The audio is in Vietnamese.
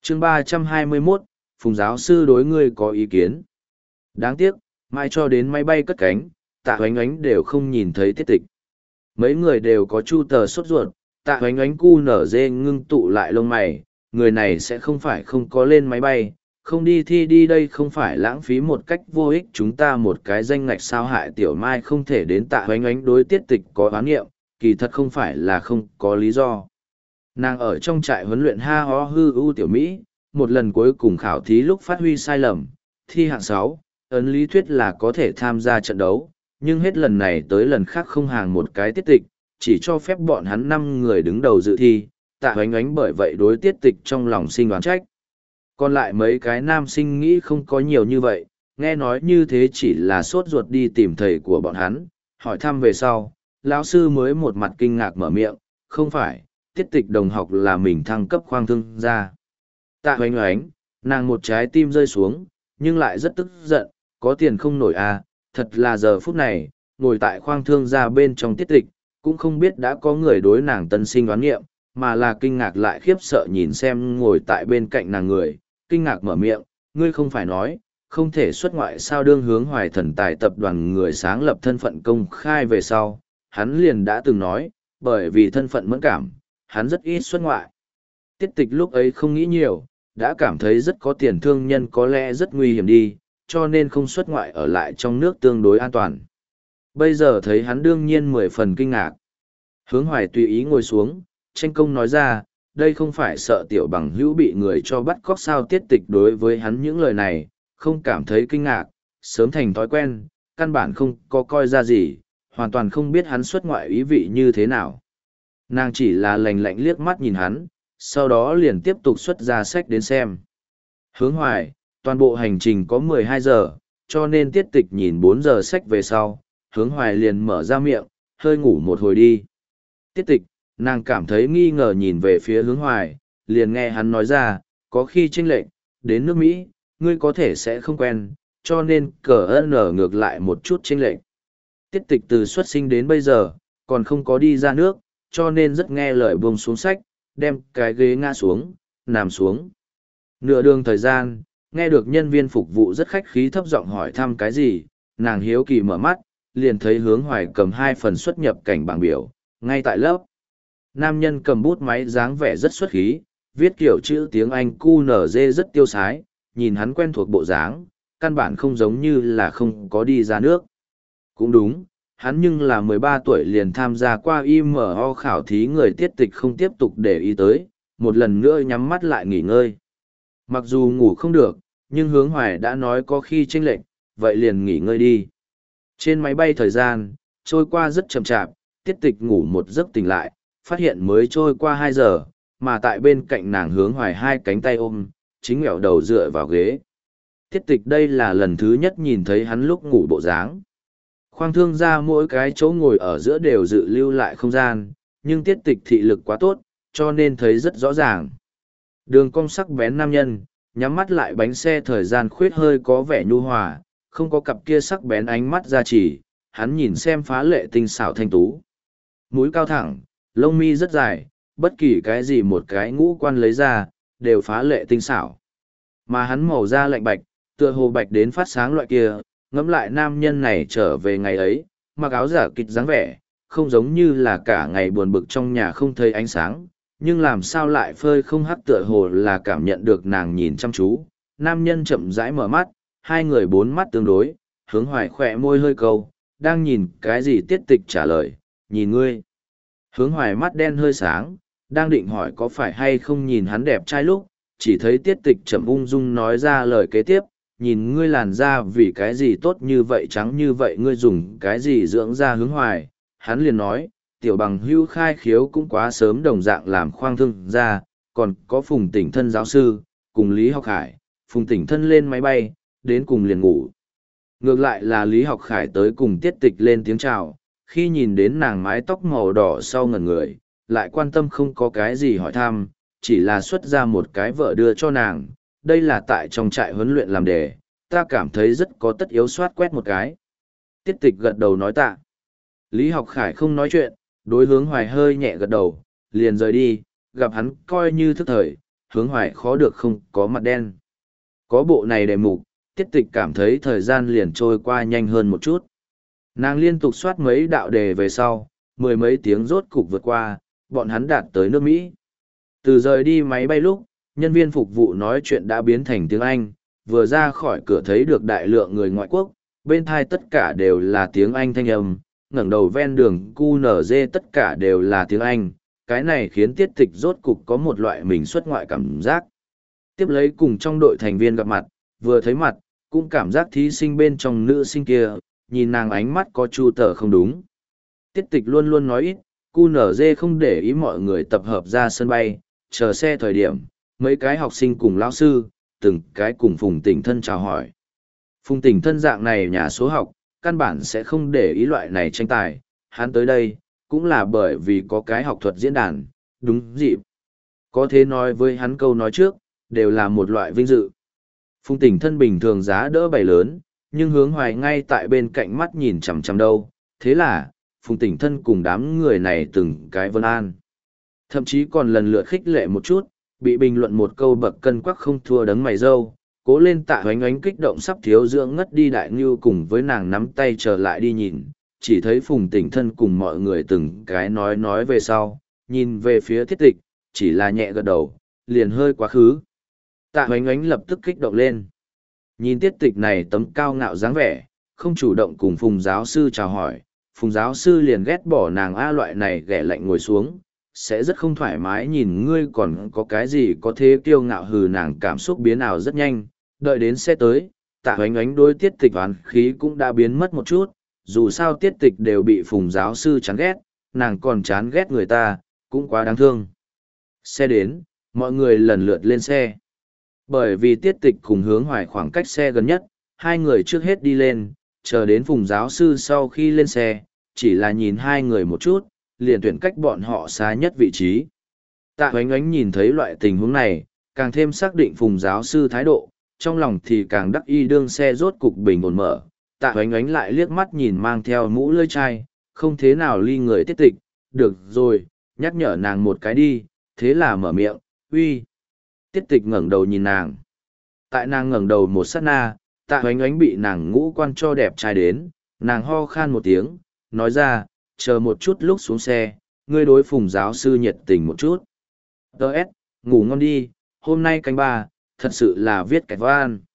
chương 321, Phùng giáo sư đối ngươi có ý kiến. Đáng tiếc, mai cho đến máy bay cất cánh, Tạ Hoánh Ánh đều không nhìn thấy Tiết Tịch. Mấy người đều có chu tờ sốt ruột, Tạ Hoánh Ánh cu nở dê ngưng tụ lại lông mày, người này sẽ không phải không có lên máy bay, không đi thi đi đây không phải lãng phí một cách vô ích chúng ta một cái danh ngạch sao hại tiểu mai không thể đến Tạ Hoánh Ánh đối Tiết Tịch có oán nghiệm, kỳ thật không phải là không có lý do. Nàng ở trong trại huấn luyện ha ho hư ưu tiểu Mỹ, một lần cuối cùng khảo thí lúc phát huy sai lầm, thi hạng 6, ấn lý thuyết là có thể tham gia trận đấu, nhưng hết lần này tới lần khác không hàng một cái Tiết Tịch, chỉ cho phép bọn hắn 5 người đứng đầu dự thi, Tạ Hoánh Ánh bởi vậy đối Tiết Tịch trong lòng sinh đoán trách. Còn lại mấy cái nam sinh nghĩ không có nhiều như vậy, nghe nói như thế chỉ là sốt ruột đi tìm thầy của bọn hắn, hỏi thăm về sau, lão sư mới một mặt kinh ngạc mở miệng, không phải, Tiết Tịch đồng học là mình thăng cấp khoang thương gia. Tạ Hoánh Ánh, nàng một trái tim rơi xuống, nhưng lại rất tức giận, có tiền không nổi à, thật là giờ phút này, ngồi tại khoang thương gia bên trong Tiết Tịch, cũng không biết đã có người đối nàng tân sinh đoán nghiệm, mà là kinh ngạc lại khiếp sợ nhìn xem ngồi tại bên cạnh nàng người, kinh ngạc mở miệng, ngươi không phải nói, không thể xuất ngoại sao đương Hướng Hoài thần tài tập đoàn người sáng lập thân phận công khai về sau, hắn liền đã từng nói, bởi vì thân phận mẫn cảm, hắn rất ít xuất ngoại. Tiết Tịch lúc ấy không nghĩ nhiều, đã cảm thấy rất có tiền thương nhân có lẽ rất nguy hiểm đi, cho nên không xuất ngoại ở lại trong nước tương đối an toàn. Bây giờ thấy hắn đương nhiên 10 phần kinh ngạc. Hướng Hoài tùy ý ngồi xuống, tranh công nói ra, đây không phải sợ tiểu bằng hữu bị người cho bắt cóc sao. Tiết Tịch đối với hắn những lời này, không cảm thấy kinh ngạc, sớm thành thói quen, căn bản không có coi ra gì, hoàn toàn không biết hắn xuất ngoại ý vị như thế nào. Nàng chỉ là lạnh lạnh liếc mắt nhìn hắn, sau đó liền tiếp tục xuất ra sách đến xem. Hướng Hoài, toàn bộ hành trình có 12 giờ, cho nên Tiết Tịch nhìn 4 giờ sách về sau, Hướng Hoài liền mở ra miệng, hơi ngủ một hồi đi. Tiết Tịch, nàng cảm thấy nghi ngờ nhìn về phía Hướng Hoài, liền nghe hắn nói ra, có khi chênh lệch, đến nước Mỹ, ngươi có thể sẽ không quen, cho nên cờ nở ngược lại một chút chênh lệch. Tiết Tịch từ xuất sinh đến bây giờ, còn không có đi ra nước, cho nên rất nghe lời buông xuống sách, đem cái ghế ngã xuống, nằm xuống. Nửa đường thời gian, nghe được nhân viên phục vụ rất khách khí thấp giọng hỏi thăm cái gì, nàng hiếu kỳ mở mắt, liền thấy Hướng Hoài cầm 2 phần xuất nhập cảnh bảng biểu, ngay tại lớp. Nam nhân cầm bút máy dáng vẻ rất xuất khí, viết kiểu chữ tiếng Anh QNZ rất tiêu sái, nhìn hắn quen thuộc bộ dáng, căn bản không giống như là không có đi ra nước. Cũng đúng, hắn nhưng là 13 tuổi liền tham gia qua IMO khảo thí người. Tiết Tịch không tiếp tục để ý tới, một lần nữa nhắm mắt lại nghỉ ngơi. Mặc dù ngủ không được, nhưng Hướng Hoài đã nói có khi chênh lệch, vậy liền nghỉ ngơi đi. Trên máy bay thời gian, trôi qua rất chậm chạp, Tiết Tịch ngủ một giấc tỉnh lại, phát hiện mới trôi qua 2 giờ, mà tại bên cạnh nàng Hướng Hoài 2 cánh tay ôm, chính ngẹo đầu dựa vào ghế. Tiết Tịch đây là lần thứ nhất nhìn thấy hắn lúc ngủ bộ dáng. Khoang thương gia mỗi cái chỗ ngồi ở giữa đều dự lưu lại không gian, nhưng Tiết Tịch thị lực quá tốt, cho nên thấy rất rõ ràng. Đường cong sắc bén nam nhân, nhắm mắt lại bánh xe thời gian khuyết hơi có vẻ nhu hòa, không có cặp kia sắc bén ánh mắt ra chỉ, hắn nhìn xem phá lệ tinh xảo thanh tú. Mũi cao thẳng, lông mi rất dài, bất kỳ cái gì một cái ngũ quan lấy ra, đều phá lệ tinh xảo. Mà hắn màu da lạnh bạch, tựa hồ bạch đến phát sáng loại kia, ngẫm lại nam nhân này trở về ngày ấy, mặc áo giả kịch dáng vẻ, không giống như là cả ngày buồn bực trong nhà không thấy ánh sáng, nhưng làm sao lại phơi không hắt tựa hồ là cảm nhận được nàng nhìn chăm chú. Nam nhân chậm rãi mở mắt, hai người bốn mắt tương đối, Hướng Hoài khỏe môi hơi câu, đang nhìn cái gì. Tiết Tịch trả lời, nhìn ngươi. Hướng Hoài mắt đen hơi sáng, đang định hỏi có phải hay không nhìn hắn đẹp trai lúc, chỉ thấy Tiết Tịch chậm ung dung nói ra lời kế tiếp, nhìn ngươi làn da vì cái gì tốt như vậy trắng như vậy ngươi dùng cái gì dưỡng da. Hướng Hoài, hắn liền nói, tiểu bằng hữu khai khiếu cũng quá sớm đồng dạng làm khoang thương ra, còn có Phùng Tỉnh Thân giáo sư, cùng Lý Học Khải, Phùng Tỉnh Thân lên máy bay, đến cùng liền ngủ. Ngược lại là Lý Học Khải tới cùng Tiết Tịch lên tiếng chào, khi nhìn đến nàng mái tóc màu đỏ sau ngẩn người, lại quan tâm không có cái gì hỏi thăm, chỉ là xuất ra một cái vợ đưa cho nàng, đây là tại trong trại huấn luyện làm đề, ta cảm thấy rất có tất yếu soát quét một cái. Tiết Tịch gật đầu nói tạ. Lý Học Khải không nói chuyện, đối Hướng Hoài hơi nhẹ gật đầu, liền rời đi, gặp hắn coi như thức thời, hướng hoài khó được không có mặt đen. Có bộ này đề mục, tiết tịch cảm thấy thời gian liền trôi qua nhanh hơn một chút. Nàng liên tục soát mấy đạo đề về sau, mười mấy tiếng rốt cục vượt qua, bọn hắn đạt tới nước Mỹ. Từ rời đi máy bay lúc, nhân viên phục vụ nói chuyện đã biến thành tiếng Anh, vừa ra khỏi cửa thấy được đại lượng người ngoại quốc, bên thai tất cả đều là tiếng Anh thanh âm, ngẩng đầu ven đường QNZ tất cả đều là tiếng Anh, cái này khiến tiết tịch rốt cục có một loại mình xuất ngoại cảm giác. Tiếp lấy cùng trong đội thành viên gặp mặt, vừa thấy mặt, cũng cảm giác thí sinh bên trong nữ sinh kia, nhìn nàng ánh mắt có chu tờ không đúng. Tiết tịch luôn luôn nói ít, QNZ không để ý mọi người tập hợp ra sân bay, chờ xe thời điểm, mấy cái học sinh cùng lão sư, từng cái cùng Phùng Tỉnh Thân chào hỏi. Phùng Tỉnh Thân dạng này nhà số học, căn bản sẽ không để ý loại này tranh tài, hắn tới đây, cũng là bởi vì có cái học thuật diễn đàn, đúng dịp. Có thế nói với hắn câu nói trước, đều là một loại vinh dự. Phùng Tỉnh Thân bình thường giá đỡ bày lớn, nhưng hướng hoài ngay tại bên cạnh mắt nhìn chằm chằm đâu, thế là, Phùng Tỉnh Thân cùng đám người này từng cái vân an. Thậm chí còn lần lượt khích lệ một chút, bị bình luận một câu bậc cân quắc không thua đấng mày râu, cố lên Tạ Hoánh Ánh kích động sắp thiếu dưỡng ngất đi đại ngưu cùng với nàng nắm tay trở lại đi nhìn, chỉ thấy Phùng Tỉnh Thân cùng mọi người từng cái nói về sau, nhìn về phía thiết tịch, chỉ là nhẹ gật đầu, liền hơi quá khứ. Tạ Hoánh Ánh lập tức kích động lên. Nhìn tiết tịch này tấm cao ngạo dáng vẻ, không chủ động cùng Phùng giáo sư chào hỏi, Phùng giáo sư liền ghét bỏ nàng A loại này ghẻ lạnh ngồi xuống, sẽ rất không thoải mái nhìn ngươi còn có cái gì có thế kiêu ngạo hừ nàng cảm xúc biến ảo rất nhanh, đợi đến xe tới, Tạ Hoánh Ánh đối tiết tịch oán khí cũng đã biến mất một chút, dù sao tiết tịch đều bị Phùng giáo sư chán ghét, nàng còn chán ghét người ta, cũng quá đáng thương. Xe đến, mọi người lần lượt lên xe. Bởi vì tiết tịch cùng hướng hoài khoảng cách xe gần nhất, hai người trước hết đi lên, chờ đến Phùng giáo sư sau khi lên xe, chỉ là nhìn hai người một chút, liền tuyển cách bọn họ xa nhất vị trí. Tạ Hoánh Ánh nhìn thấy loại tình huống này, càng thêm xác định Phùng giáo sư thái độ, trong lòng thì càng đắc y đương xe rốt cục bình ổn mở. Tạ Hoánh Ánh lại liếc mắt nhìn mang theo mũ lưỡi chai, không thế nào ly người tiết tịch, được rồi, nhắc nhở nàng một cái đi, thế là mở miệng, uy. Tiết tịch ngẩng đầu nhìn nàng. Tại nàng ngẩng đầu một sát na, Tạ Hoánh Ánh bị nàng ngũ quan cho đẹp trai đến, nàng ho khan một tiếng, nói ra, chờ một chút lúc xuống xe, ngươi đối Phùng giáo sư nhiệt tình một chút. Đợt, ngủ ngon đi, hôm nay canh ba, thật sự là viết kẹt van.